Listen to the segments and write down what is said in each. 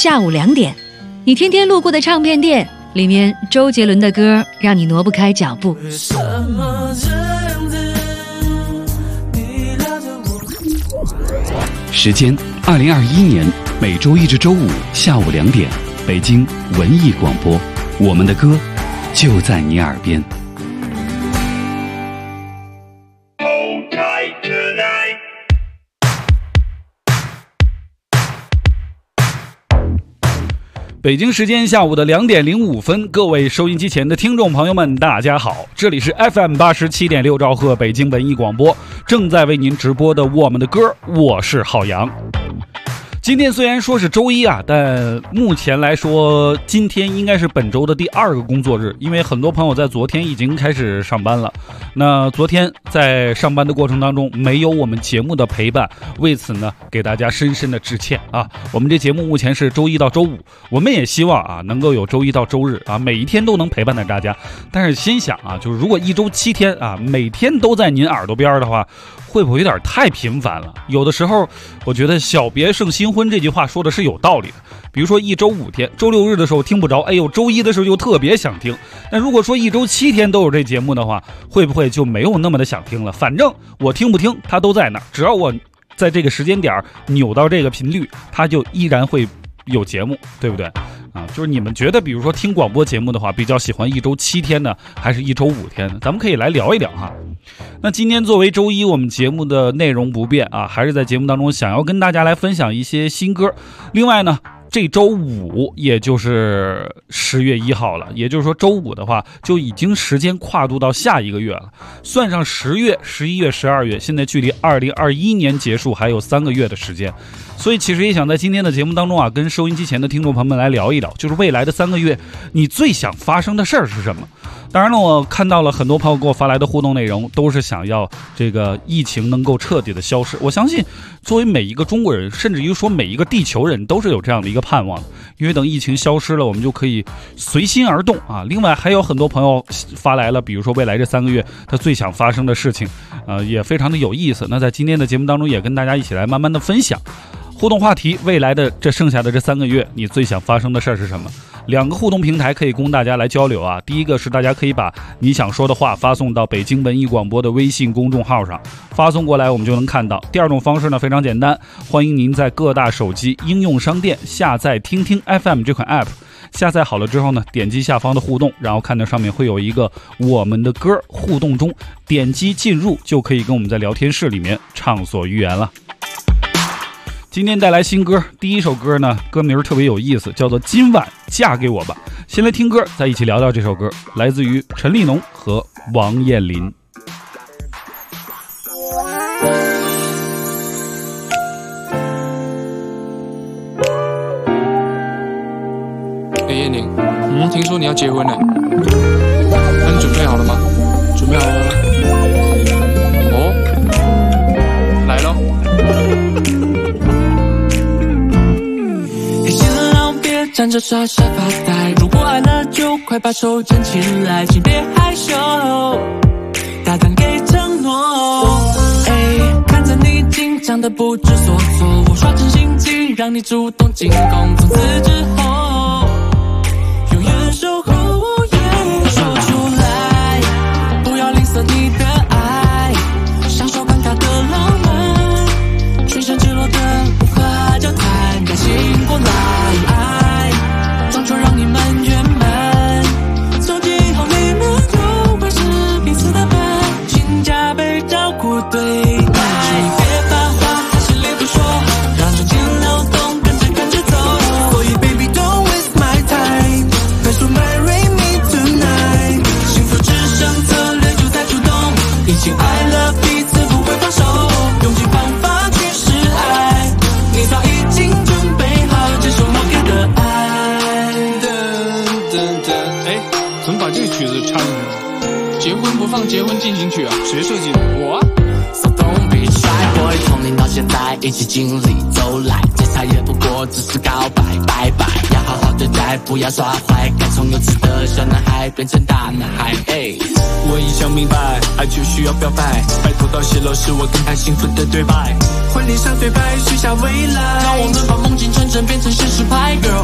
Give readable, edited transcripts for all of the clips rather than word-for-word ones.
下午2点，你天天路过的唱片店，里面周杰伦的歌让你挪不开脚步。 时间2021年每周一至周五下午2点，北京文艺广播，我们的歌就在你耳边。北京时间下午的2点05分，各位收音机前的听众朋友们，大家好，这里是 FM 87.6兆赫北京文艺广播，正在为您直播的我们的歌，我是浩洋。今天虽然说是周一啊，但目前来说，今天应该是本周的第2个工作日，因为很多朋友在昨天已经开始上班了。那昨天在上班的过程当中，没有我们节目的陪伴，为此呢，给大家深深的致歉啊。我们这节目目前是周一到周五，我们也希望啊，能够有周一到周日啊，每一天都能陪伴着大家。但是心想啊，就是如果一周7天啊，每天都在您耳朵边的话，会不会有点太频繁了？有的时候，我觉得小别胜新婚这句话说的是有道理的。比如说一周5天，周6日的时候听不着，哎呦，周一的时候就特别想听。那如果说一周7天都有这节目的话，会不会就没有那么的想听了？反正我听不听，它都在那儿，只要我在这个时间点扭到这个频率，它就依然会有节目，对不对？啊，就是你们觉得，比如说听广播节目的话，比较喜欢一周7天呢，还是一周5天呢？咱们可以来聊一聊哈。那今天作为周一，我们节目的内容不变啊，还是在节目当中想要跟大家来分享一些新歌。另外呢，这周5也就是10月1号了，也就是说周5的话，就已经时间跨度到下一个月了。算上10月、11月、12月，现在距离2021年结束还有3个月的时间。所以其实也想在今天的节目当中啊，跟收音机前的听众朋友们来聊一聊，就是未来的3个月，你最想发生的事儿是什么？当然了，我看到了很多朋友给我发来的互动内容，都是想要这个疫情能够彻底的消失。我相信，作为每一个中国人，甚至于说每一个地球人，都是有这样的一个盼望的。因为等疫情消失了，我们就可以随心而动啊。另外，还有很多朋友发来了，比如说未来这3个月他最想发生的事情，也非常的有意思。那在今天的节目当中，也跟大家一起来慢慢的分享。互动话题：未来的这剩下的这3个月，你最想发生的事儿是什么？2个互动平台可以供大家来交流啊。第一个是大家可以把你想说的话发送到北京文艺广播的微信公众号上，发送过来我们就能看到。第2种方式呢非常简单，欢迎您在各大手机应用商店下载听听 FM 这款 app， 下载好了之后呢，点击下方的互动，然后看到上面会有一个我们的歌互动中，点击进入就可以跟我们在聊天室里面畅所欲言了。今天带来新歌，第1首歌呢，歌名特别有意思，叫做《今晚嫁给我吧》。先来听歌，再一起聊聊这首歌，来自于陈立农和王彦霖。 燕宁，听说你要结婚了，那你准备好了吗？准备好了。哦，来咯。 站着傻傻发呆，如果爱了就快把手牵起来，请别害羞，大胆给承诺。看着你紧张的不知所措，我耍真心机让你主动进攻，从此之后永远守护我。说出来，不要吝啬你的爱，享受尴尬的浪漫，全身赤裸的无法交谈，感醒过来。就让你们圆满，从今以后你们就会是彼此的伴，请加倍照顾对待。别把话在心里不说，让时间流动，跟着走。所以 baby don't waste my time， 快说 marry me tonight。幸福只剩策略就在主动，已经爱了彼此不会放手，用尽方法去示爱，你早已经准备好接受我给的爱。 怎么把这个曲子插进去了？结婚不放结婚进行曲啊？谁设计的？我啊。 So don't be shy boy， 从零到现在一起经历走来，接下也不过只是告白，拜拜，要好好对待，不要耍坏，该从幼稚的小男孩变成大男孩。 我已想明白，爱就需要表白，拜托到泄露是我跟他幸福的对白。 婚礼上对白，许下未来，让我们把梦境成真变成现实派 girl。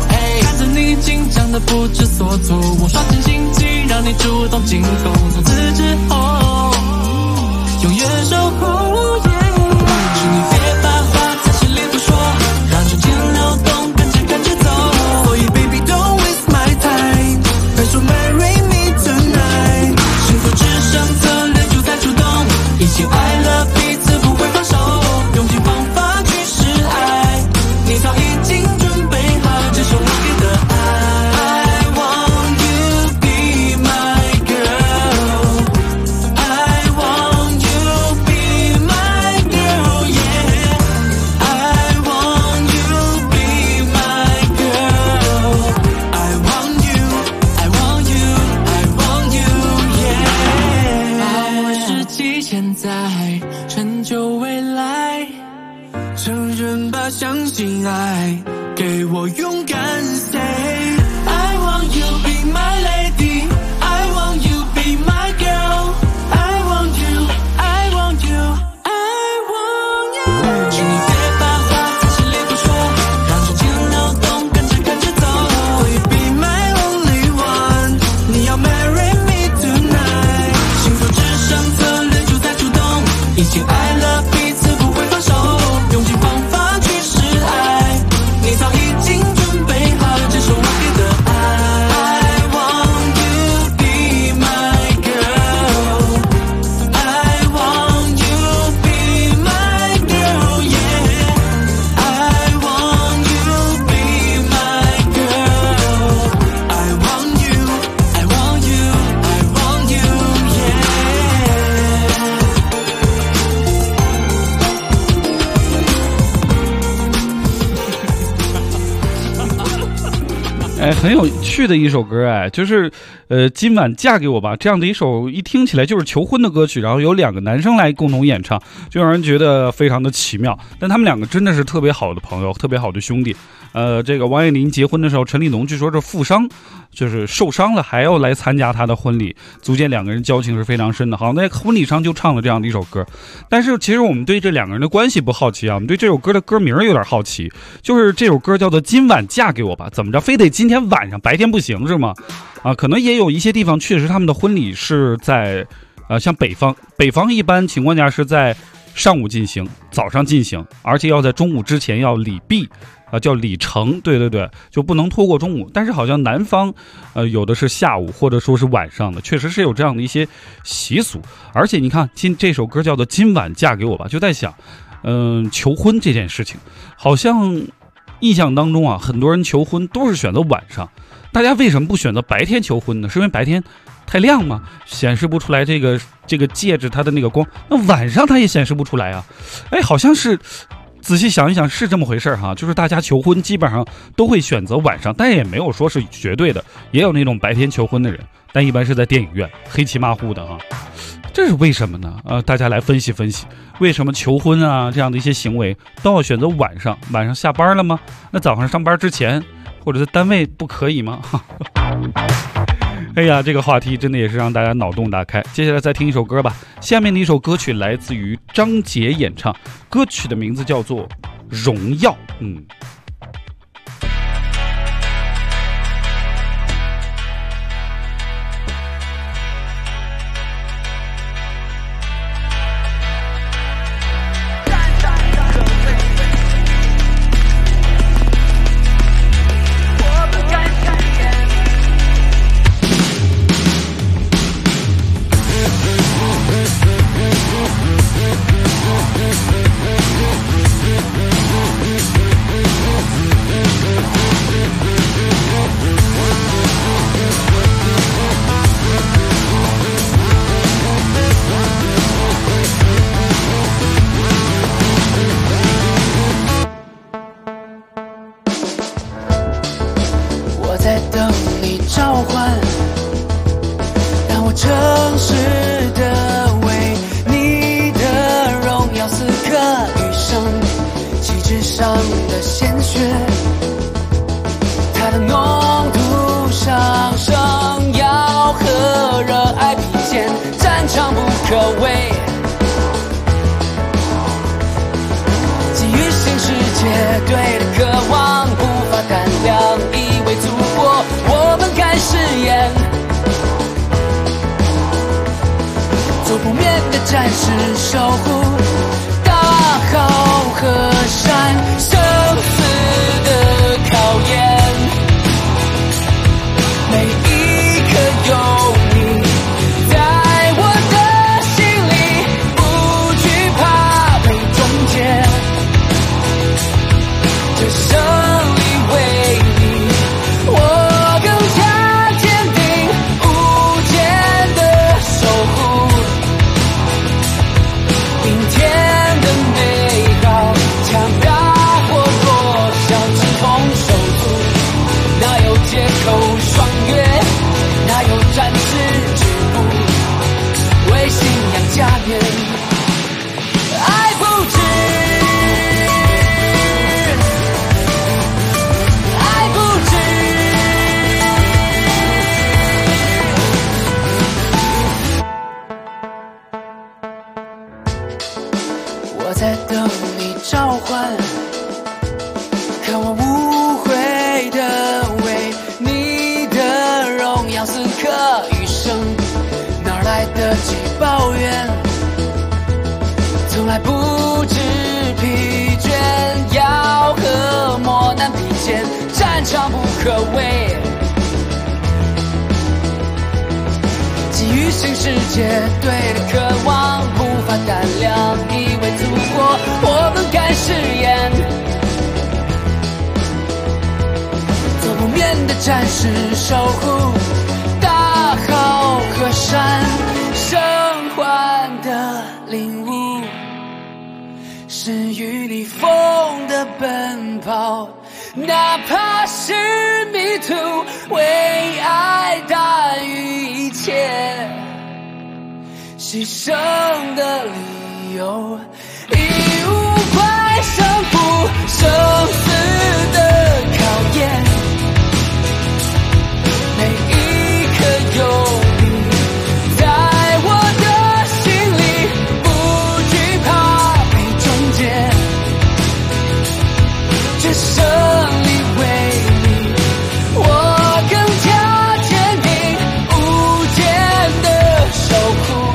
很有趣的一首歌哎，就是今晚嫁给我吧这样的一首，一听起来就是求婚的歌曲，然后有2个男生来共同演唱，就让人觉得非常的奇妙。但他们2个真的是特别好的朋友，特别好的兄弟。这个王彦霖结婚的时候，陈立农据说是负伤，就是受伤了，还要来参加他的婚礼，足见2个人交情是非常深的。好，在婚礼上就唱了这样的一首歌。但是其实我们对这2个人的关系不好奇啊，我们对这首歌的歌名有点好奇，就是这首歌叫做《今晚嫁给我吧》，怎么着非得今天晚上，白天不行是吗？可能也有一些地方确实他们的婚礼是在像北方一般情况下是在上午进行，早上进行，而且要在中午之前要礼毕。叫礼成，对，就不能拖过中午。但是好像南方，有的是下午或者说是晚上的，确实是有这样的一些习俗。而且你看，这首歌叫做《今晚嫁给我吧》，就在想，求婚这件事情，好像印象当中啊，很多人求婚都是选择晚上，大家为什么不选择白天求婚呢？是因为白天太亮吗？显示不出来这个戒指它的那个光，那晚上它也显示不出来啊？哎，好像是。仔细想一想是这么回事哈，就是大家求婚基本上都会选择晚上，但也没有说是绝对的，也有那种白天求婚的人，但一般是在电影院黑漆麻糊的啊，这是为什么呢？大家来分析分析，为什么求婚啊这样的一些行为都要选择晚上？晚上下班了吗？那早上上班之前或者在单位不可以吗？哎呀，这个话题真的也是让大家脑洞大开。接下来再听一首歌吧，下面的一首歌曲来自于张杰演唱，歌曲的名字叫做《荣耀》。 在等你召唤，让我诚实的为你的荣耀此刻余生，旗帜上的鲜血，它的浓度上升，要和热爱比肩，战场不可畏。基于新世界对的渴望，不乏胆量，以为祖国我们敢誓言，做不灭的战士，守护大好河山，生死的考验，每一刻有你在我的心里，不惧怕被终结，这胜利为你，我更加坚定无间的守护，明天的美好，强大还不知疲倦，要和磨难比肩，战场不可畏。基于新世界对的渴望，不乏胆量，以为祖国我们敢誓言。做不眠的战士，守护大好河山，生还的领悟是与逆风的奔跑，哪怕是迷途，为爱大于一切，牺牲的理由已无关胜负，生死的考验，每一刻有你在我的心里，不惧怕被终结，这胜利为你我更加坚定，无间的守护，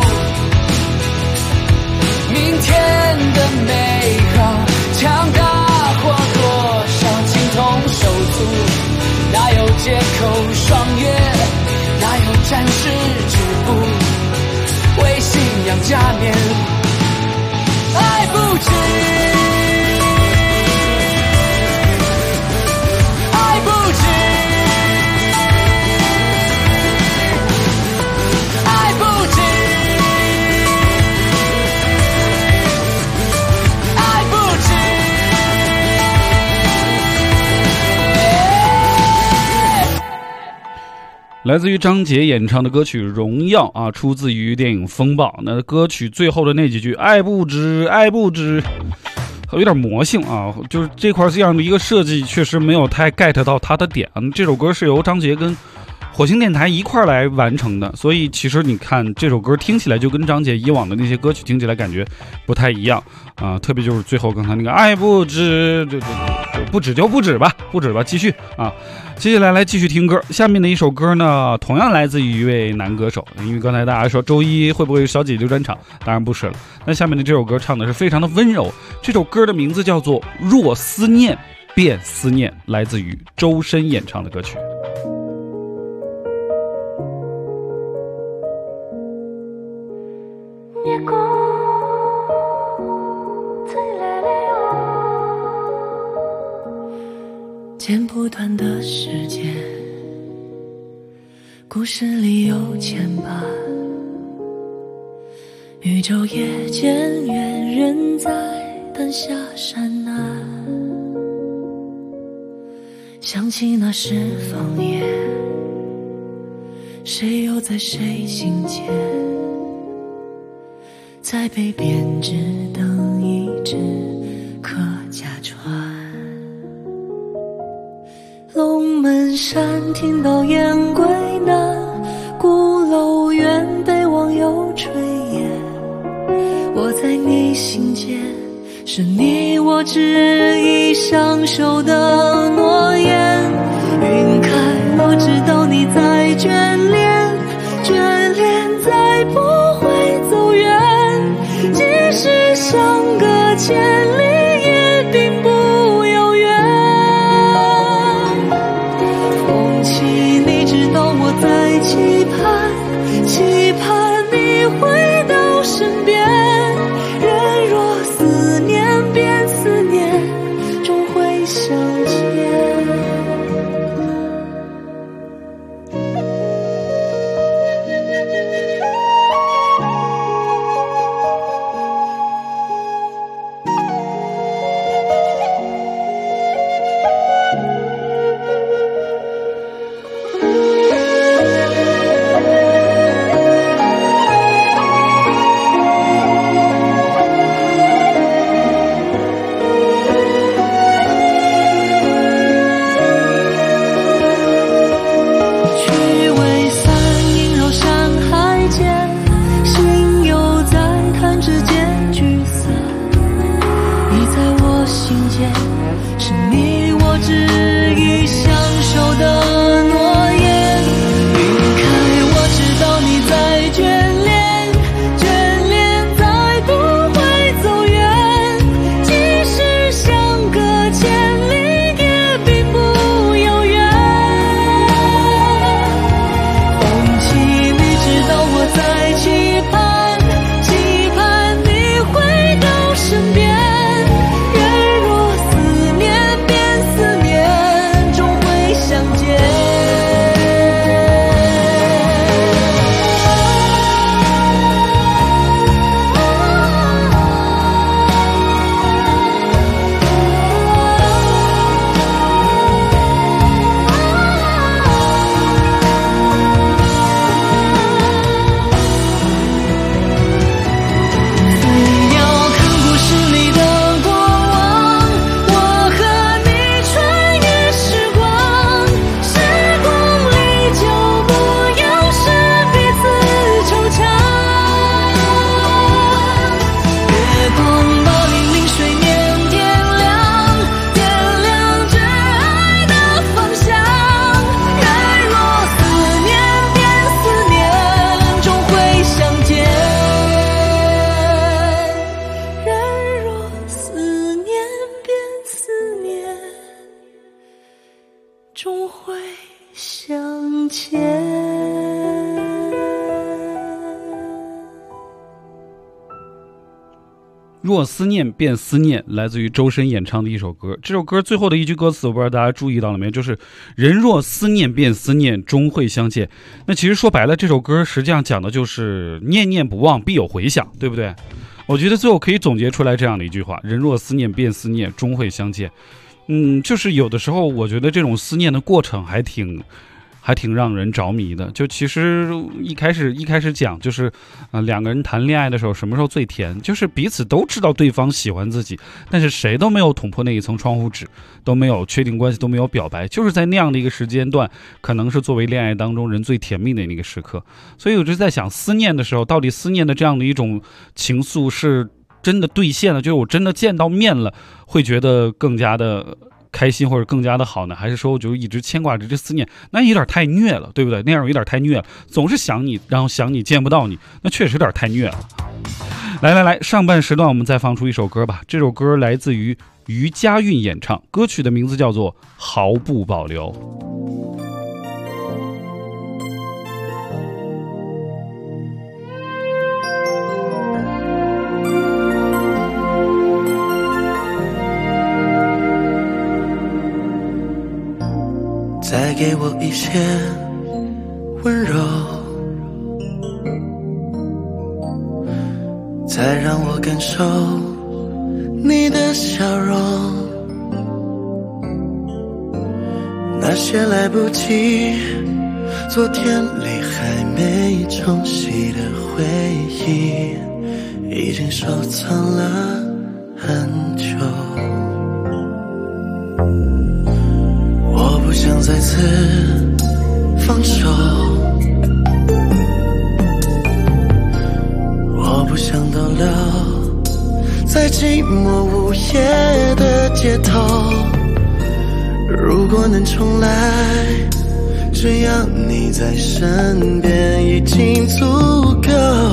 明天的美好，强大或多少情同手足，哪有借口爽约，哪有暂时止步，为信仰加冕，爱不止，爱不止，爱不止，爱不止。 来自于张杰演唱的歌曲《荣耀》啊，出自于电影《风暴》。那歌曲最后的那几句"爱不止，爱不止"，有点魔性啊。就是这块这样的一个设计，确实没有太 get 到他的点。这首歌是由张杰跟火星电台一块来完成的，所以其实你看这首歌听起来就跟张杰以往的那些歌曲听起来感觉不太一样啊。特别就是最后刚才那个"爱不止"，就不止就不止吧，不止吧，继续啊。接下来来继续听歌，下面的一首歌呢，同样来自于一位男歌手。因为刚才大家说周一会不会小姐姐专场，当然不是了。那下面的这首歌唱的是非常的温柔，这首歌的名字叫做《若思念便思念》，来自于周深演唱的歌曲。 剪不断的时间，故事里有牵绊，宇宙也渐远，人在灯下山南。想起那时方言，谁又在谁心间，在北边只等一只客家船。龙门山听到雁归南，鼓楼远被网友炊烟。我在你心间，是你我执意相守的诺言。云开，我知道你在眷恋，眷恋再不会走远，即使相隔千里也并不遥远。风起，你知道我在期盼，期盼你回到身边。人若思念便思念，终会相见。 会相见。 若思念便思念，来自于周深演唱的一首歌。这首歌最后的一句歌词，我不知道大家注意到了没有，就是人若思念便思念，终会相见。那其实说白了，这首歌实际上讲的就是念念不忘必有回响，对不对？我觉得最后可以总结出来这样的一句话：人若思念便思念，终会相见。就是有的时候我觉得这种思念的过程还挺让人着迷的。就其实一开始讲就是两个人谈恋爱的时候什么时候最甜，就是彼此都知道对方喜欢自己，但是谁都没有捅破那一层窗户纸，都没有确定关系，都没有表白，就是在那样的一个时间段，可能是作为恋爱当中人最甜蜜的那个时刻。所以我就在想，思念的时候到底思念的这样的一种情愫是真的兑现了，就是我真的见到面了会觉得更加的开心或者更加的好呢，还是说我就一直牵挂着这思念，那有点太虐了，对不对？那样有点太虐了，总是想你，然后想你见不到你，那确实有点太虐了。来，上半时段我们再放出一首歌吧。这首歌来自于于佳韵演唱，歌曲的名字叫做《毫不保留》。 再给我一些温柔，再让我感受你的笑容，那些来不及昨天里还没冲洗的回忆，已经收藏了很久。我不想再次放手，我不想逗留在寂寞无夜的街头。如果能重来，只要你在身边，已经足够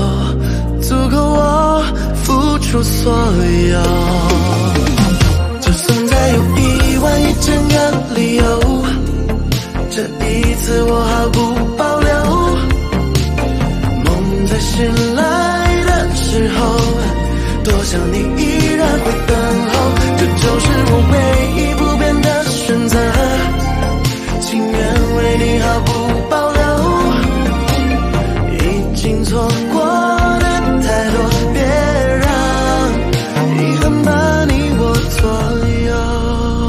我付出所有。就算再有11000个理由，这一次我毫不保留。梦在醒来的时候，多想你依然会等候。这就是我唯一不变的选择，情愿为你毫不保留。已经错过的太多，别让遗憾把你我左右。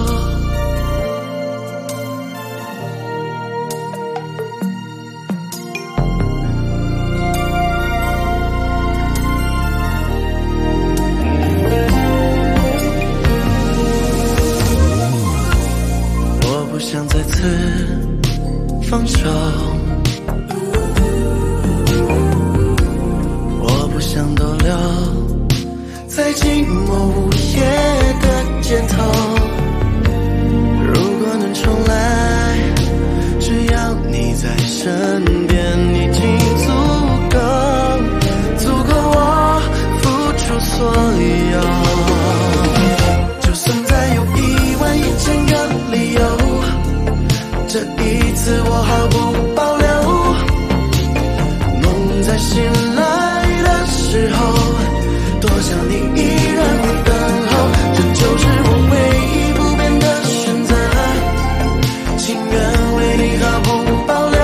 我不想再次放手，我不想逗留在寂寞无夜的街头。如果能重来，只要你在身边，已经足够我付出所有。就算再有11000个理由，这一次我毫不保留。梦在醒来的时候，多想你依然会等候。这就是我唯一不变的选择，情愿为你毫不保留。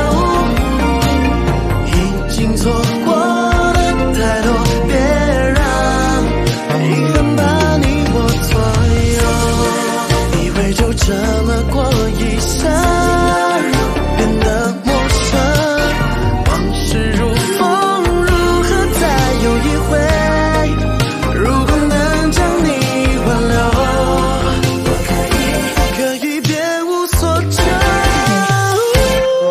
已经错过的太多，别让遗憾把你我左右。以为就这么过一生，变得陌生，往事如风，如何再有一回？如果能将你挽留，我可以别无所求。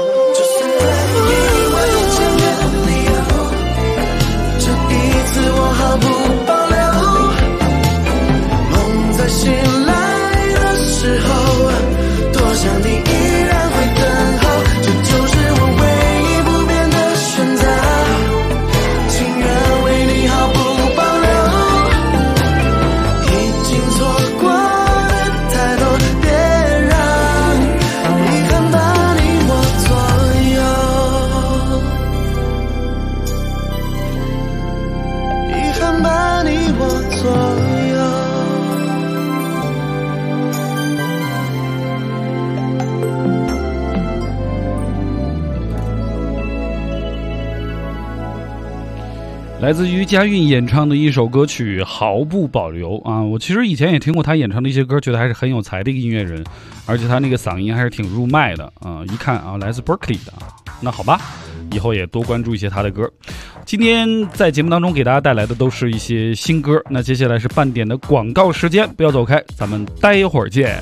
来自于佳韵演唱的一首歌曲《毫不保留》啊，我其实以前也听过他演唱的一些歌，觉得还是很有才的一个音乐人，而且他那个嗓音还是挺入麦的啊，一看啊来自 Berkeley 的啊，那好吧，以后也多关注一些他的歌。今天在节目当中给大家带来的都是一些新歌，那接下来是半点的广告时间，不要走开，咱们待会儿见。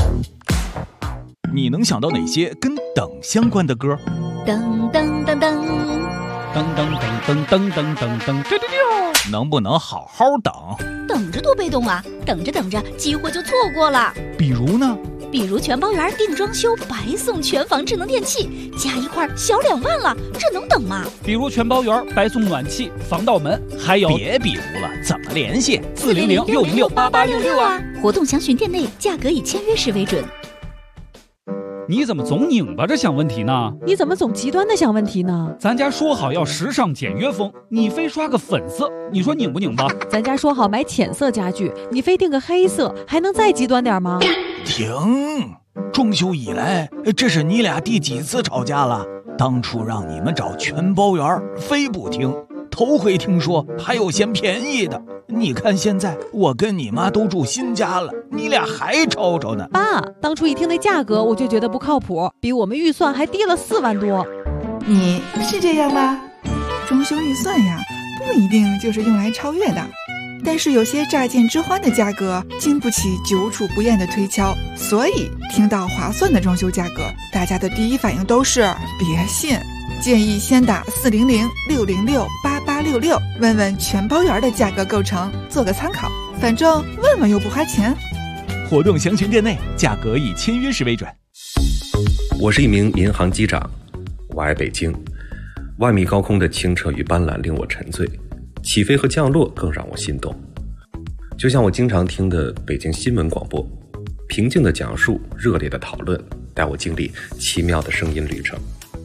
你能想到哪些跟等相关的歌？ 噔噔噔噔。 噔噔噔噔噔噔噔噔， 能不能好好等？ 等着多被动啊！等着等着，机会就错过了。 比如呢？ 比如全包园定装修白送全房智能电器，加一块小2万了，这能等吗？ 比如全包园白送暖气、防盗门，还有别比如了，怎么联系 ？400-606-8866啊！活动详询店内，价格以签约时为准。 你怎么总拧巴着想问题呢？ 你怎么总极端的想问题呢？ 咱家说好要时尚简约风，你非刷个粉色，你说拧不拧巴？ 咱家说好买浅色家具，你非定个黑色，还能再极端点吗？ 停！装修以来，这是你俩第几次吵架了？当初让你们找全包园，非不听。头回听说还有嫌便宜的，你看现在我跟你妈都住新家了，你俩还吵吵呢。 爸，当初一听那价格我就觉得不靠谱，比我们预算还低了4万多。 你是这样吗？装修预算呀，不一定就是用来超越的，但是有些乍见之欢的价格经不起久处不厌的推敲，所以听到划算的装修价格，大家的第一反应都是别信。建议先打400-606-8866，问问全包园的价格构成，做个参考。反正问问又不花钱。 活动详询店内，价格以签约时为准。 我是一名民航机长，我爱北京。万米高空的清澈与斑斓令我沉醉，起飞和降落更让我心动。就像我经常听的北京新闻广播，平静的讲述，热烈的讨论，带我经历奇妙的声音旅程。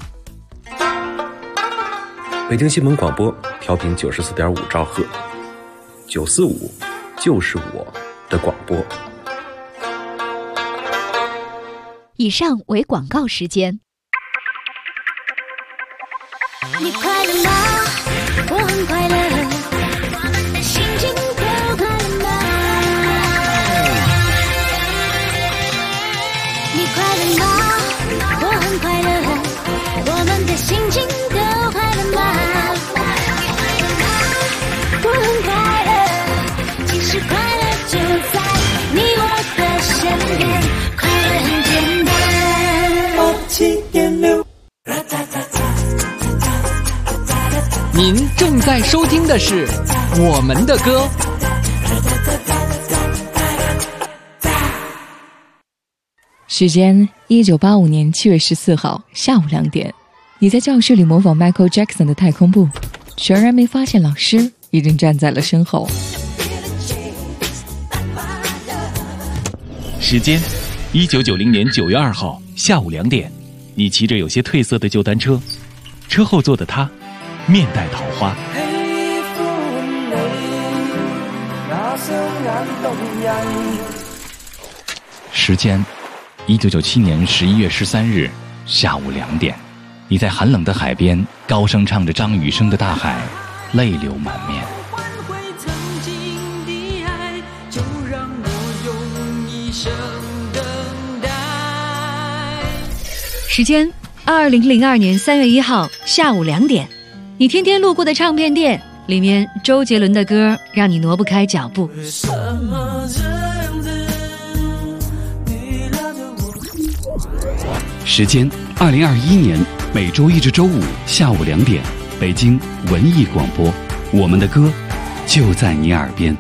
北京新闻广播调频94.5兆赫，945就是我的广播。 以上为广告时间。 你快乐吗？我很快乐，我们的心情都快乐吗？你快乐吗？我很快乐，我们的心情都快乐吗？我很快乐，其实快乐就在你我的身边，快乐很简单。87.6。 您正在收听的是我们的歌。 时间1985年7月14号下午2点，你在教室里模仿 Michael Jackson 的太空步，全然没发现老师已经站在了身后。 时间1990年9月2号下午2点，你骑着有些褪色的旧单车，车后座的他面带桃花。时间1997年11月13日下午2点，你在寒冷的海边高声唱着张雨生的《大海》，泪流满面。 时间2002年3月1号下午2点，你天天路过的唱片店里面，周杰伦的歌让你挪不开脚步。 时间2021年每周一至周五下午2点，北京文艺广播，我们的歌就在你耳边。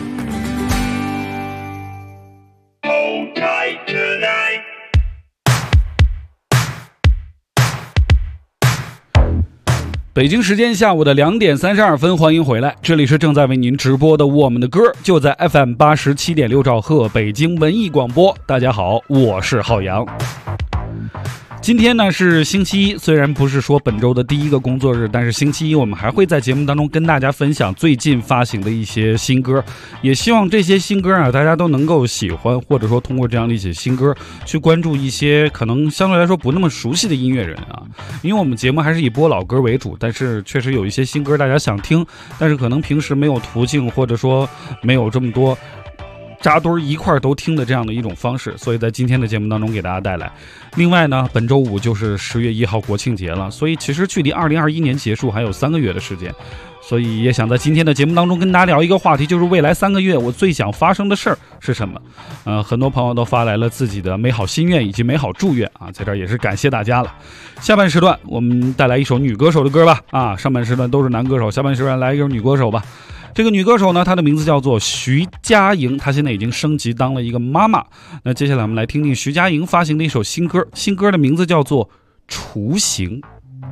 北京时间下午的2点32分，欢迎回来，这里是正在为您直播的我们的歌，就在 FM 87.6兆赫北京文艺广播。大家好，我是浩洋。 今天呢是星期一，虽然不是说本周的第一个工作日，但是星期一我们还会在节目当中跟大家分享最近发行的一些新歌，也希望这些新歌啊大家都能够喜欢，或者说通过这样的一些新歌去关注一些可能相对来说不那么熟悉的音乐人啊。因为我们节目还是以播老歌为主，但是确实有一些新歌大家想听，但是可能平时没有途径，或者说没有这么多扎堆一块都听的这样的一种方式，所以在今天的节目当中给大家带来。另外呢，本周五就是10月1号国庆节了，所以其实距离2021年结束还有3个月的时间，所以也想在今天的节目当中跟大家聊一个话题，就是未来3个月我最想发生的事儿是什么。很多朋友都发来了自己的美好心愿以及美好祝愿啊，在这儿也是感谢大家了。下半时段我们带来一首女歌手的歌吧，上半时段都是男歌手，下半时段来一首女歌手吧。这个女歌手呢，她的名字叫做徐佳莹，她现在已经升级当了一个妈妈。那接下来我们来听听徐佳莹发行的一首新歌，新歌的名字叫做《雏形》。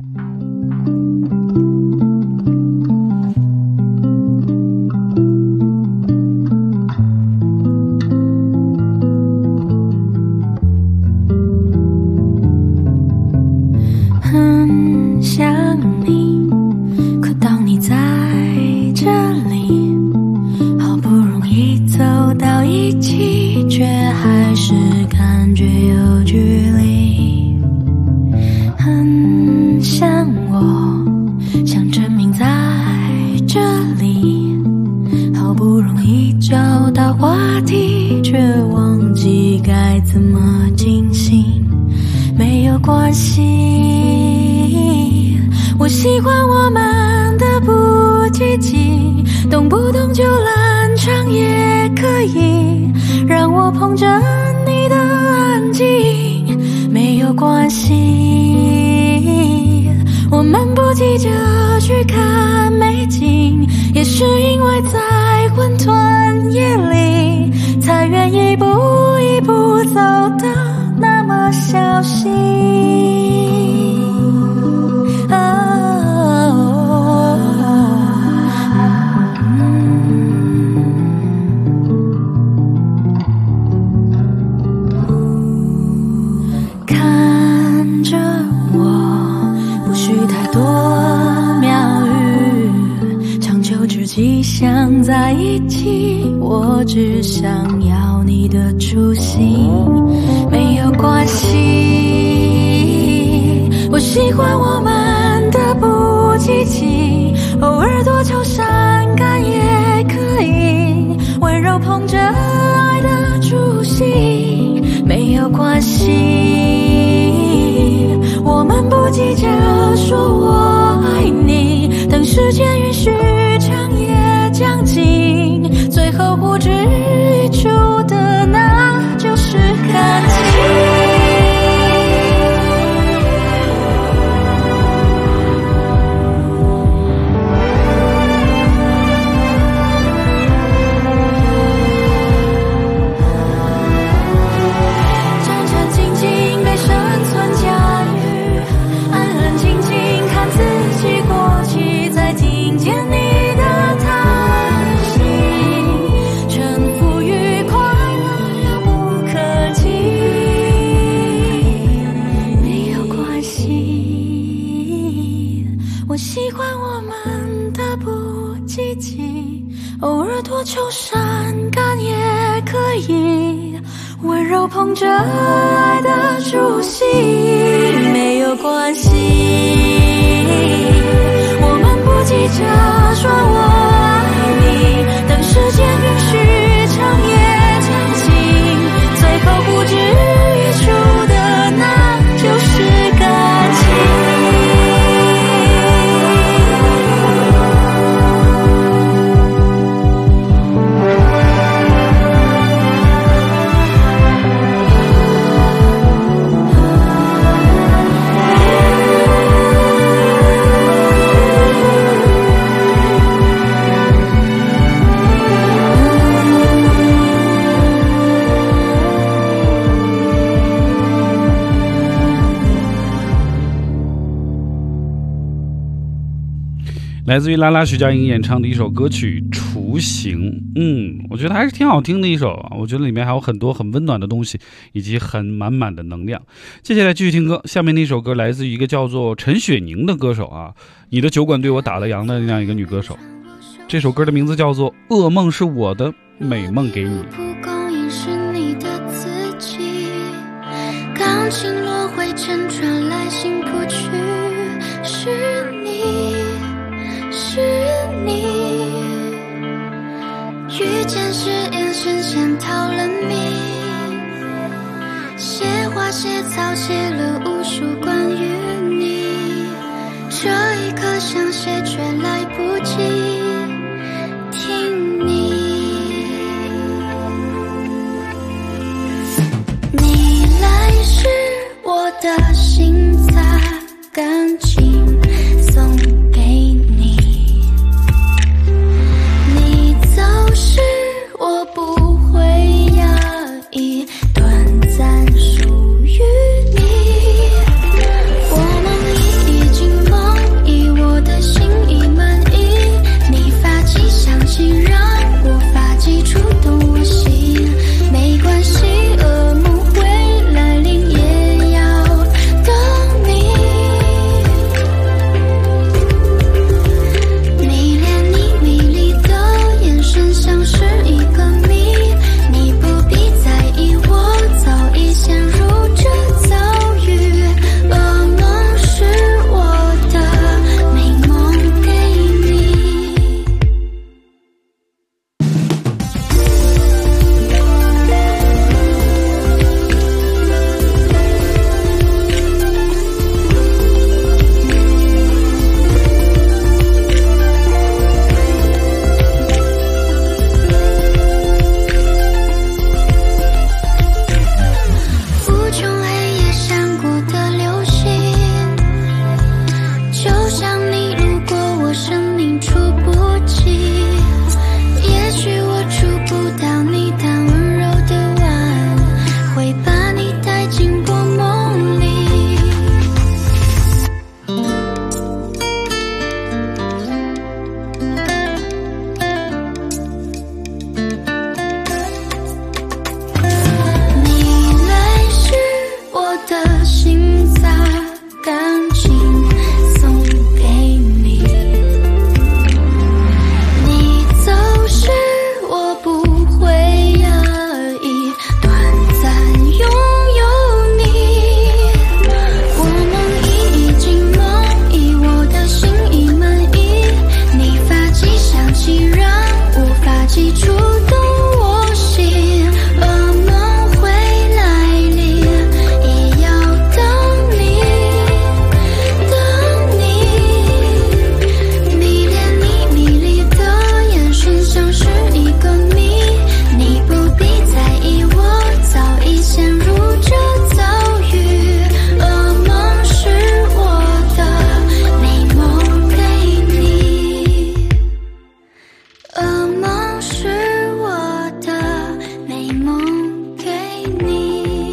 很想你，可当你在这里，好不容易走到一起，却还是感觉有距离。很想我，想证明在这里，好不容易找到话题，却忘记该怎么进行。没有关系，我喜欢我们的不积极，动不动就冷场也可以，让我碰着你的安静。没有关系，我们不急着去看美景，也是因为在混沌夜里，才愿一步一步走的那么小心。看着我，不需太多妙语，长久之计想在一起，我只想要你的初心。没有关系，我喜欢我们的不积极，偶尔多愁善感也可以，温柔捧着爱的初心。没有关系，我们不急着说我爱你，等时间允许长夜将近，最后呼之欲出的那就是感情。我喜欢我们的不积极，偶尔多愁善感也可以，温柔捧着爱的初心。没有关系，我们不急着说我爱你，等时间允许长夜将近，最后不知欲出的那就是感情。 来自于拉拉徐佳莹演唱的一首歌曲《雏形》。我觉得还是挺好听的一首啊，我觉得里面还有很多很温暖的东西，以及很满满的能量。接下来继续听歌，下面那首歌来自于一个叫做陈雪凝的歌手啊，你的酒馆对我打了烊的那样一个女歌手。这首歌的名字叫做《噩梦是我的美梦给你》。 钢琴落灰尘传来信不去，是你，是你。遇见时眼神先逃了命，写花写草写了无数关于你，这一刻想写却来不及听你。你来时我的心擦干净送给你，你走时我不会压抑，短暂属于你。我梦已经梦遗，我的心已满意，你发际香气让我发际触动我心，没关系，噩梦会来临也要等你。迷恋你迷离的眼神像是一个谜，你不必在意，我早已陷入这遭遇。噩梦是我的美梦给你。无穷黑夜闪过的流星，就像你路过我生命触不及，也许我触不到你，但温柔的吻会把你带进我梦里。你来时我的心擦干净送给你，你走时我不会压抑，短暂拥有你。我梦已经梦遗，我的心已满意，你发际香气让我发际触动我心，噩梦会来临也要等你，等你。迷恋你迷离的眼神像是一个谜，你不必在意，我早已陷入这遭遇。噩梦是我的美梦给你，噩梦是我的美梦给你，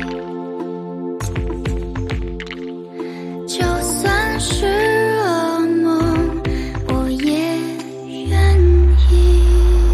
就算是噩梦，我也愿意。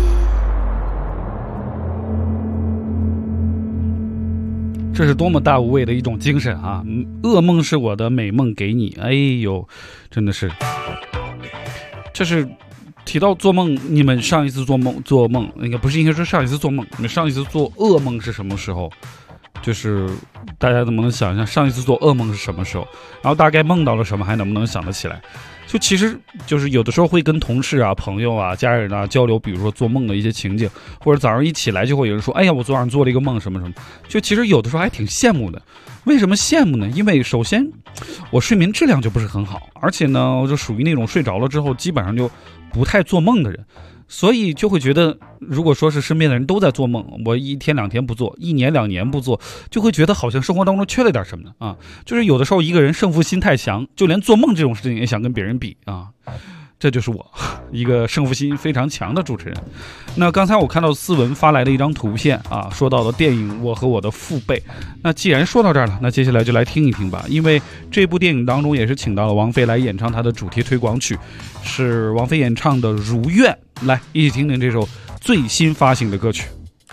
这是多么大无畏的一种精神啊！噩梦是我的美梦给你，哎呦，真的是。这是提到做梦，你们上一次做梦，应该说上一次做梦，你们上一次做噩梦是什么时候？就是大家能不能想一下上一次做噩梦是什么时候，然后大概梦到了什么，还能不能想得起来？就其实就是有的时候会跟同事啊、朋友啊、家人啊交流，比如说做梦的一些情景，或者早上一起来就会有人说，哎呀，我昨晚做了一个梦什么什么，就其实有的时候还挺羡慕的。为什么羡慕呢？因为首先我睡眠质量就不是很好，而且呢我就属于那种睡着了之后基本上就不太做梦的人，所以就会觉得，如果说是身边的人都在做梦，我一天两天不做，一年两年不做，就会觉得好像生活当中缺了点什么啊。就是有的时候一个人胜负心太强，就连做梦这种事情也想跟别人比啊。 这就是我，一个胜负心非常强的主持人。那刚才我看到思文发来的一张图片啊，说到了电影《我和我的父辈》。那既然说到这儿了，那接下来就来听一听吧，因为这部电影当中也是请到了王菲来演唱她的主题推广曲，是王菲演唱的《如愿》。来，一起听听这首最新发行的歌曲。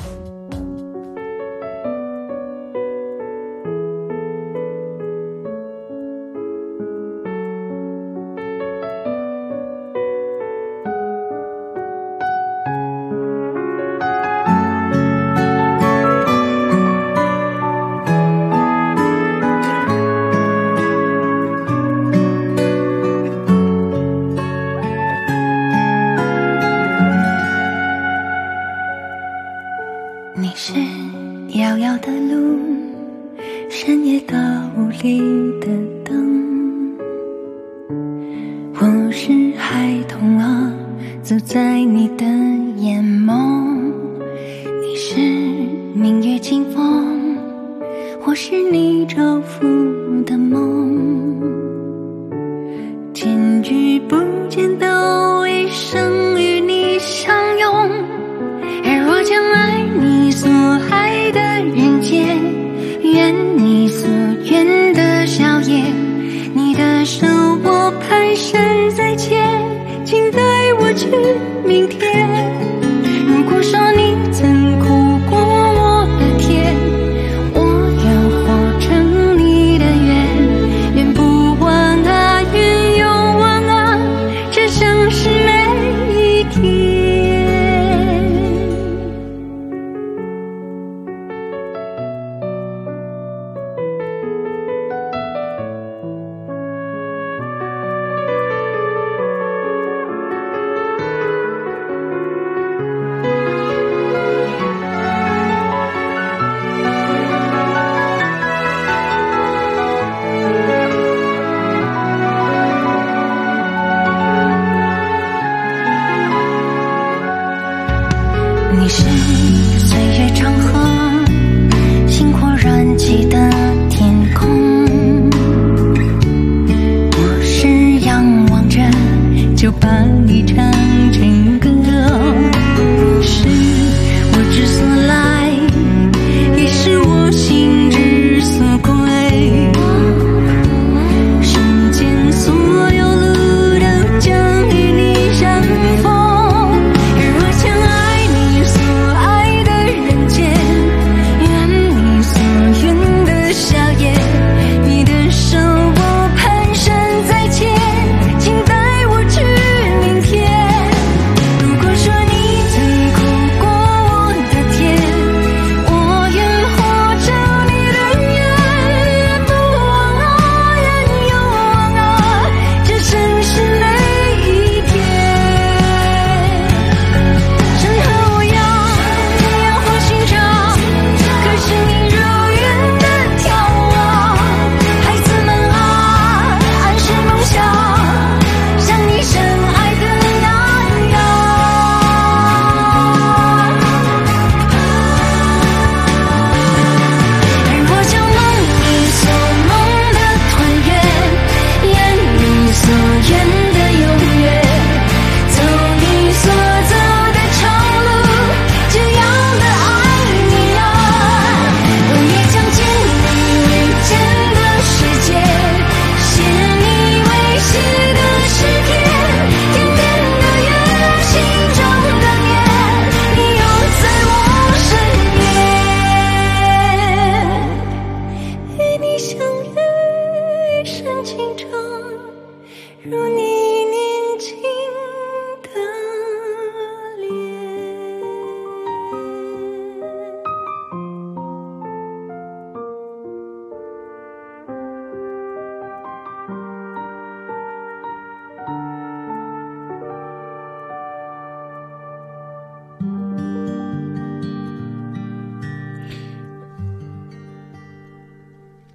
你是遥遥的路，深夜到屋里的灯。我是孩童啊，走在你的眼眸。你是明月清风，或是你照拂的梦。见与不见都一生与你相拥，而我将爱你所爱的人间，愿你所愿的笑颜。你的手我蹒跚在牵，请带我去明天。如果说你曾哭过我的甜，我愿活成你的愿。愿不忘啊，愿有忘啊，这生是每一天。你是岁月长河，星火燃起的天空。我是仰望着，就把你唱成歌。是我之所来，也是我心之所归。世间所有路都将与你相逢。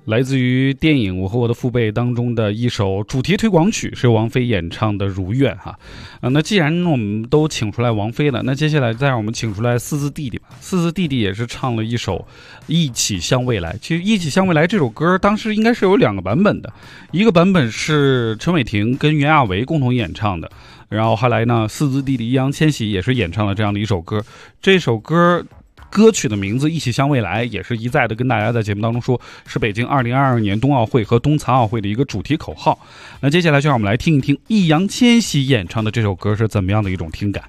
来自于电影《我和我的父辈》当中的一首主题推广曲，是由王菲演唱的《如愿》哈。那既然我们都请出来王菲了，那接下来再让我们请出来四字弟弟吧。四字弟弟也是唱了一首《一起向未来》。其实《一起向未来》这首歌当时应该是有2个版本的，一个版本是陈伟霆跟袁娅维共同演唱的，然后后来呢，四字弟弟易烊千玺也是演唱了这样的一首歌。这首歌曲的名字《一起向未来》也是一再的跟大家在节目当中说，是北京2022年冬奥会和冬残奥会的一个主题口号。那接下来就让我们来听一听易烊千玺演唱的这首歌是怎么样的一种听感。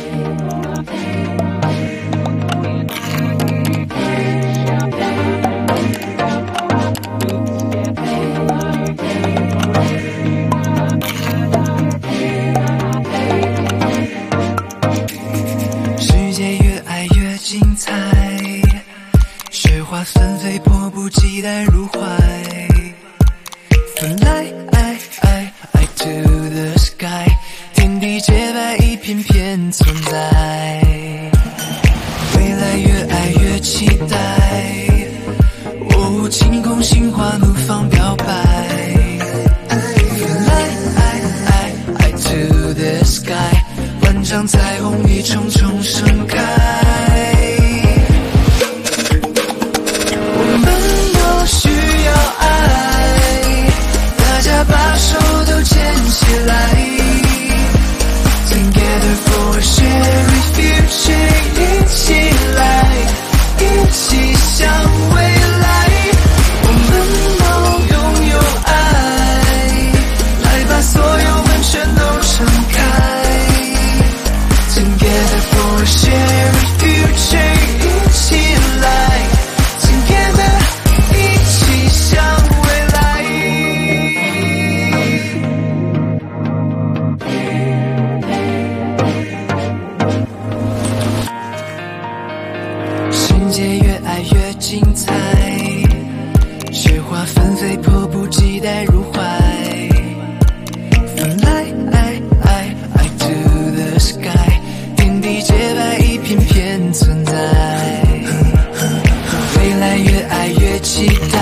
雪花纷飞，迫不及待入怀。Fly to the sky， 天地洁白，一片片存在。未来越爱越期待，哦，晴空心花怒放表白。Fly to the sky， 万丈彩虹一重重盛开。把手都牵起来 Together for a shared future， 一起来，一起向未来，我们都拥有爱，来把所有门全都敞开 Together for a shared future， 一起来 Together， 一起向未来。精彩，雪花纷飞，迫不及待入怀。Fly to the sky， 天地洁白，一片片存在。未来越爱越期待，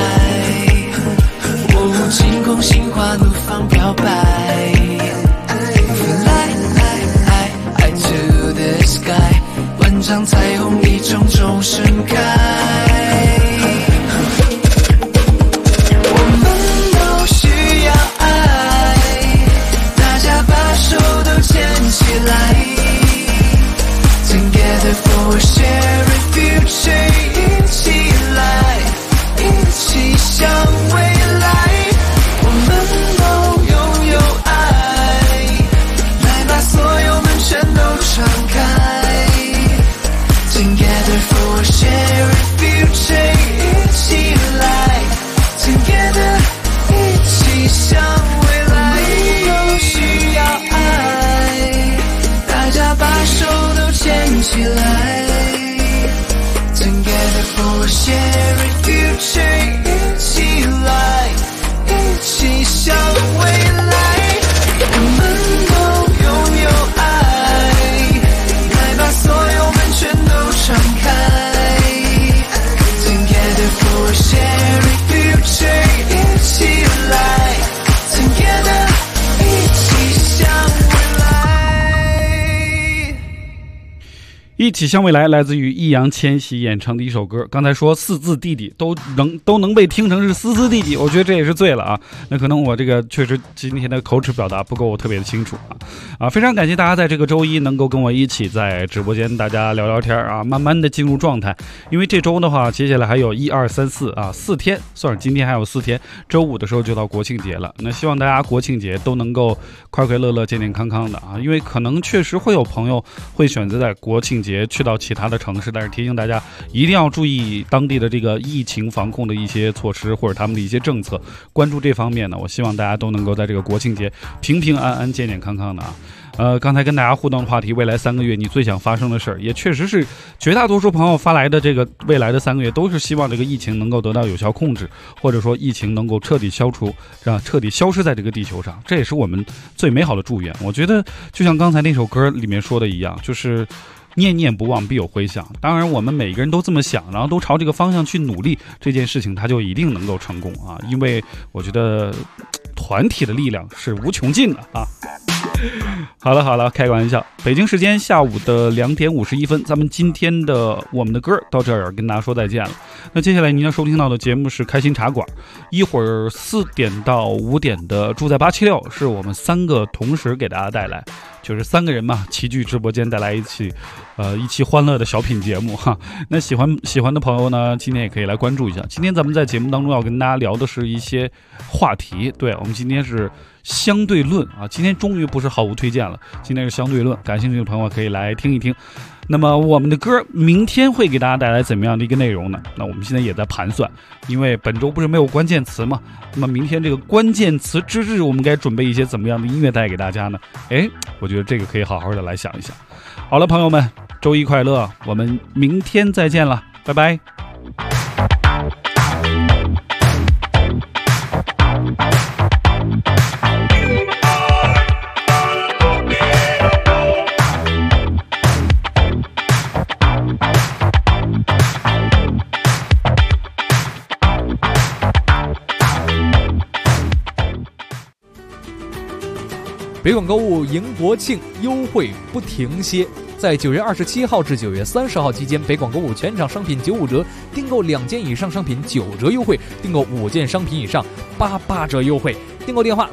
哦，晴空心花怒放表白。Fly to the sky， 万丈彩虹一重重盛开。Together for a shared future， 一起来，一起向未来，我们都拥有爱，来把所有门全都敞开 Together for a shared future， 一起来 Together， 一起向未来，都需要爱，大家把手都牵起来 Together for a shared future， 一起来，一起向未来，我们都拥有爱，来把所有门全都敞开 Together for a shared future， 一起来 Together， 一起向未来。 一起向未来来自于易烊千玺演唱的一首歌。刚才说四字弟弟都能被听成是四字弟弟，我觉得这也是醉了啊。那可能我这个确实今天的口齿表达不够特别的清楚啊。非常感谢大家在这个周一能够跟我一起在直播间大家聊聊天啊，慢慢的进入状态。因为这周的话，接下来还有1、2、3、4啊4天，算是今天还有4天，周五的时候就到国庆节了。那希望大家国庆节都能够快快乐乐、健健康康的啊。因为可能确实会有朋友会选择在国庆节去到其他的城市，但是提醒大家一定要注意当地的这个疫情防控的一些措施或者他们的一些政策，关注这方面呢。我希望大家都能够在这个国庆节平平安安、健健康康的啊。刚才跟大家互动的话题，未来3个月你最想发生的事儿，也确实是绝大多数朋友发来的这个未来的3个月都是希望这个疫情能够得到有效控制，或者说疫情能够彻底消除，彻底消失在这个地球上，这也是我们最美好的祝愿。我觉得就像刚才那首歌里面说的一样，就是念念不忘必有回响。当然我们每个人都这么想，然后都朝这个方向去努力，这件事情它就一定能够成功啊！因为我觉得团体的力量是无穷尽的啊。好了，开个玩笑。北京时间下午的2点51分，咱们今天的我们的歌到这儿跟大家说再见了。那接下来您要收听到的节目是开心茶馆，一会儿4点到5点的住在876是我们3个同时给大家带来，就是3个人嘛，齐聚直播间带来一期欢乐的小品节目哈。那喜欢的朋友呢，今天也可以来关注一下。今天咱们在节目当中要跟大家聊的是一些话题，对，我们今天是相对论啊，今天终于不是好物推荐了，今天是相对论，感兴趣的朋友可以来听一听。那么我们的歌明天会给大家带来怎么样的一个内容呢？那我们现在也在盘算，因为本周不是没有关键词嘛，那么明天这个关键词之日，我们该准备一些怎么样的音乐带给大家呢？我觉得这个可以好好的来想一想。好了，朋友们，周一快乐，我们明天再见了，拜拜。 北广购物迎国庆，优惠不停歇。在9月27号至9月30号期间，北广购物全场商品95折，订购2件以上商品9折优惠，订购5件商品以上88折优惠。订购电话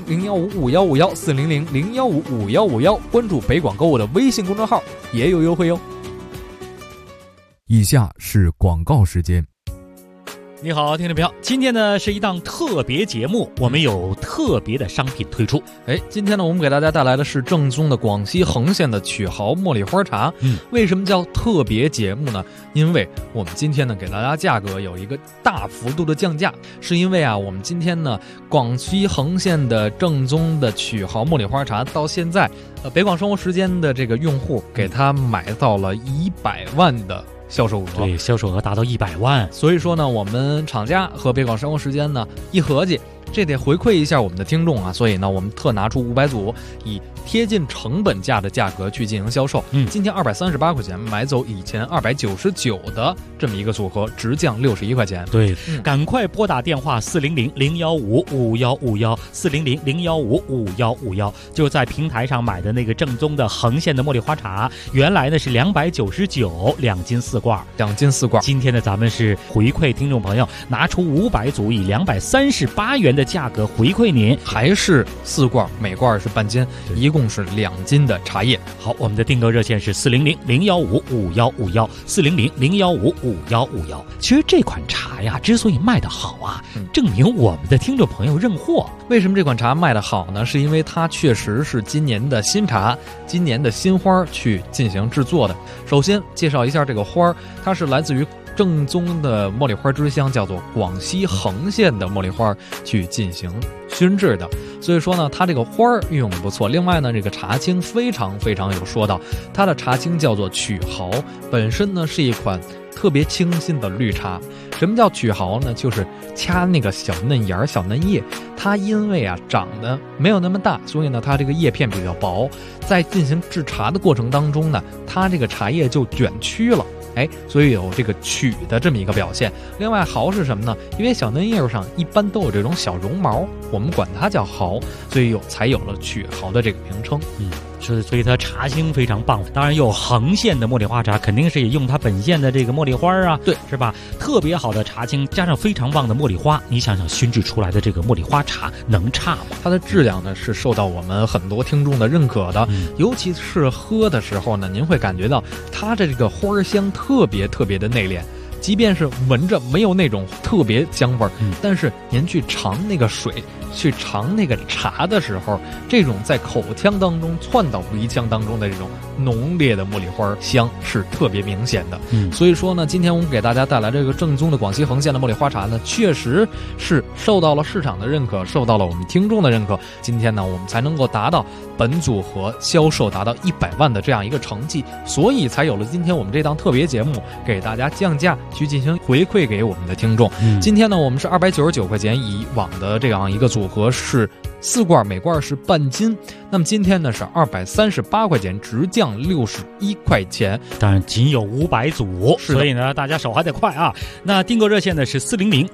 400-015-5151，400-015-5151，关注北广购物的微信公众号也有优惠哟。 以下是广告时间。 你好，听众朋友，今天呢是一档特别节目，我们有特别的商品推出。 今天呢我们给大家带来的是正宗的广西横县的曲豪茉莉花茶。为什么叫特别节目呢？因为我们今天呢给大家价格有一个大幅度的降价，是因为我们今天呢广西横县的正宗的曲豪茉莉花茶到现在北广生活时间的这个用户给他买到了100万的销售额， 对，销售额达到100万。 所以说呢，我们厂家和北广生活时间呢一合计，这得回馈一下我们的听众啊，所以呢，我们特拿出500组，以贴近成本价的价格去进行销售。今天238块钱买走以前299的这么一个组合，直降61块钱。 对，赶快拨打电话400-015-5151，400-015-5151，就在平台上买的那个正宗的横县的茉莉花茶，原来呢是299，2斤4罐 ，2斤4罐。 今天呢咱们是回馈听众朋友，拿出500组，以238元的价格回馈您， 还是4罐，每罐是半斤，一共是2斤的茶叶。 好，我们的订购热线是400-015-5151，400-015-5151。其实这款茶呀，之所以卖得好啊，证明我们的听众朋友认货。 为什么这款茶卖得好呢？是因为它确实是今年的新茶，今年的新花去进行制作的。首先介绍一下这个花，它是来自于正宗的茉莉花之乡，叫做广西横县的茉莉花去进行熏制的，所以说呢它这个花运用的不错。另外呢这个茶青非常有说道，它的茶青叫做曲豪，本身呢是一款特别清新的绿茶。什么叫曲豪呢？就是掐那个小嫩芽小嫩叶，它因为长得没有那么大，所以呢它这个叶片比较薄，在进行制茶的过程当中呢，它这个茶叶就卷曲了，所以有这个曲的这么一个表现。另外豪是什么呢？因为小嫩叶上一般都有这种小绒毛，我们管它叫豪，所以才有了曲豪的这个名称。 所以它茶青非常棒。当然有横县的茉莉花茶，肯定是也用它本县的这个茉莉花啊， 对， 是吧？特别好的茶青加上非常棒的茉莉花，你想想熏制出来的这个茉莉花茶能差吗？ 它的质量呢是受到我们很多听众的认可的，尤其是喝的时候呢，您会感觉到它的这个花香特别的内敛。即便是闻着没有那种特别香味儿，但是您去尝那个水，去尝那个茶的时候，这种在口腔当中窜到鼻腔当中的这种浓烈的茉莉花香是特别明显的。所以说呢，今天我们给大家带来这个正宗的广西横县的茉莉花茶呢，确实是受到了市场的认可，受到了我们听众的认可。今天呢，我们才能够达到本组合销售达到100万的这样一个成绩，所以才有了今天我们这档特别节目，给大家降价去进行回馈给我们的听众。今天呢，我们是299块钱，以往的这样一个组合是4罐，每罐是半斤。那么今天呢是238块钱，直降61块钱。 当然仅有500组，所以呢大家手还得快啊。那订购热线呢是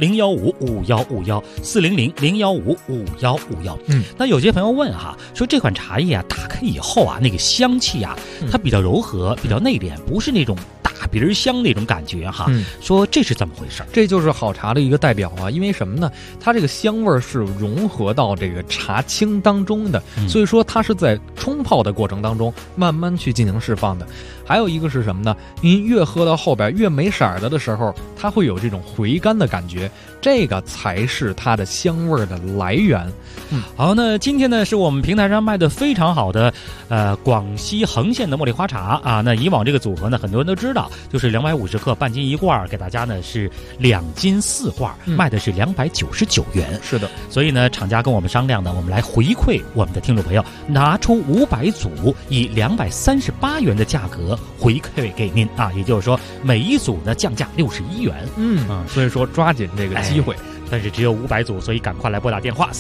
400-015-5151，400-015-5151。那有些朋友问哈，说这款茶叶啊，打开以后啊，那个香气啊，它比较柔和，比较内敛，不是那种大鼻儿香那种感觉哈。说这是怎么回事？ 这就是好茶的一个代表啊，因为什么呢？它这个香味是融合到这个茶青当中的，所以说它是在冲泡的过程当中慢慢去进行释放的。还有一个是什么呢？您越喝到后边越没色儿的时候，它会有这种回甘的感觉，这个才是它的香味的来源。 好，那今天呢是我们平台上卖的非常好的广西恒县的茉莉花茶啊。那以往这个组合呢，很多人都知道，就是250克半斤1罐，给大家呢是2斤4罐，卖的是299元。 是的， 所以呢，厂家跟我们商量呢，我们来回馈我们的听众朋友，拿出500组，以238元的价格回馈给您啊。也就是说，每一组呢降价61元。 所以说抓紧这个机会。 但是只有500组，所以赶快来拨打电话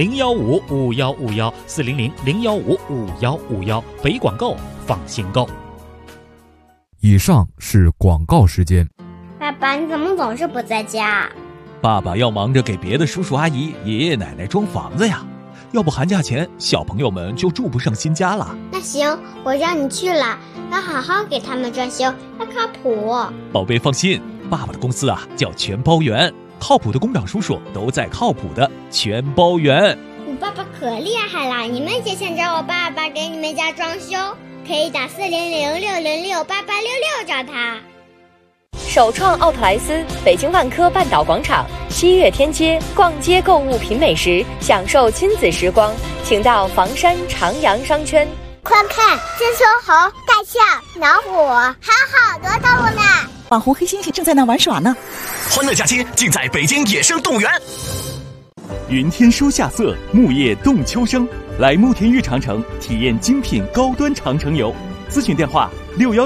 400-015-5151，400-015-5151，北广购，放心购。 以上是广告时间。 爸爸，你怎么总是不在家？ 爸爸要忙着给别的叔叔阿姨、爷爷奶奶装房子呀，要不寒假前小朋友们就住不上新家了。 那行，我让你去了，要好好给他们装修，要靠谱。 宝贝放心，爸爸的公司啊叫全包园，靠谱的工长叔叔都在靠谱的全包园。 你爸爸可厉害了，你们也想找我爸爸给你们家装修，可以打400-606-8866找他。 首创奥特莱斯，北京万科半岛广场西岳天街，逛街购物品美食，享受亲子时光，请到房山长阳商圈。 快看，这猕猴、大象、老虎，还有好多动物呢。 网红黑猩猩正在那玩耍呢。 欢乐假期尽在北京野生动物园。 云天收夏色，木叶动秋声。来慕田峪长城体验精品高端长城游，咨询电话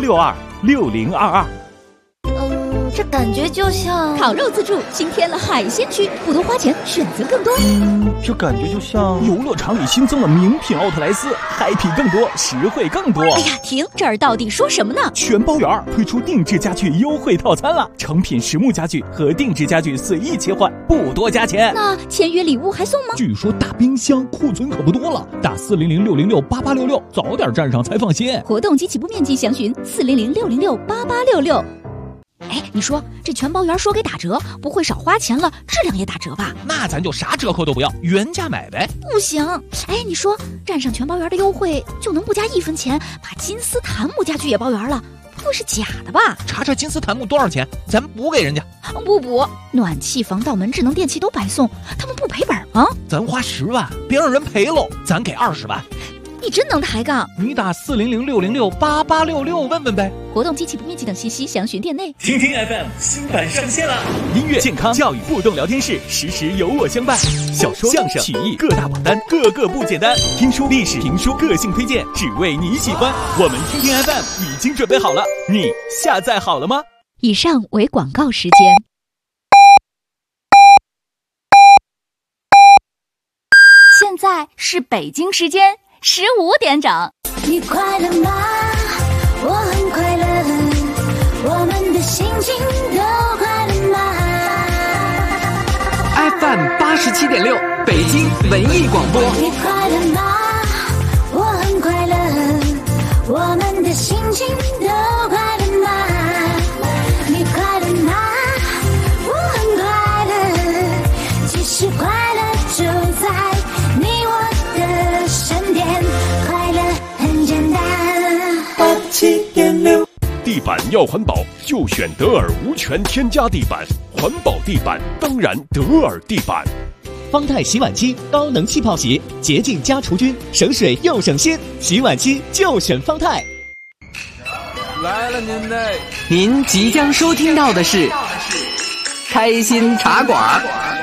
61626022。 这感觉就像烤肉自助新添了海鲜区，不多花钱，选择更多。 这感觉就像游乐场里新增了名品奥特莱斯，嗨皮更多，实惠更多。 哎呀，停！这儿到底说什么呢？ 全包园推出定制家具优惠套餐了，成品实木家具和定制家具随意切换，不多加钱。 那签约礼物还送吗？ 据说大冰箱库存可不多了，打400-606-8866，早点站上才放心。 活动及起步面积详询400-606-8866。哎，你说这全包园说给打折，不会少花钱了，质量也打折吧？ 那咱就啥折扣都不要，原价买呗。 不行，哎，你说站上全包园的优惠，就能不加1分钱把金丝檀木家具也包圆了？不会是假的吧？ 查查金丝檀木多少钱，咱补给人家。 不补，暖气、防盗门、智能电器都白送，他们不赔本吗？ 咱花10万，别让人赔喽，咱给20万。 你真能抬杠！ 你打400-606-8866问问呗。 活动及起步面积等信息详询店内。 听听 FM 新版上线了， 音乐、健康、教育互动聊天室，时时有我相伴。小说、相声、曲艺各大榜单，个个不简单。听书、历史、评书，个性推荐，只为你喜欢。我们听听 FM 已经准备好了，你下载好了吗？ 以上为广告时间。 现在是北京时间15点整。 你快乐吗？我很快乐，我们的心情都快乐吗 ？FM 87.6，北京文艺广播。 你快乐吗？我很快乐，我们的心情都快乐吗？你快乐吗？我很快乐，其实快乐就在你我的身边，快乐很简单。87.6， 地板要环保，就选德尔无醛添加地板，环保地板当然德尔地板。 方太洗碗机高能气泡洗，洁净加除菌，省水又省心，洗碗机就选方太。 来了您即将收听到的是开心茶馆。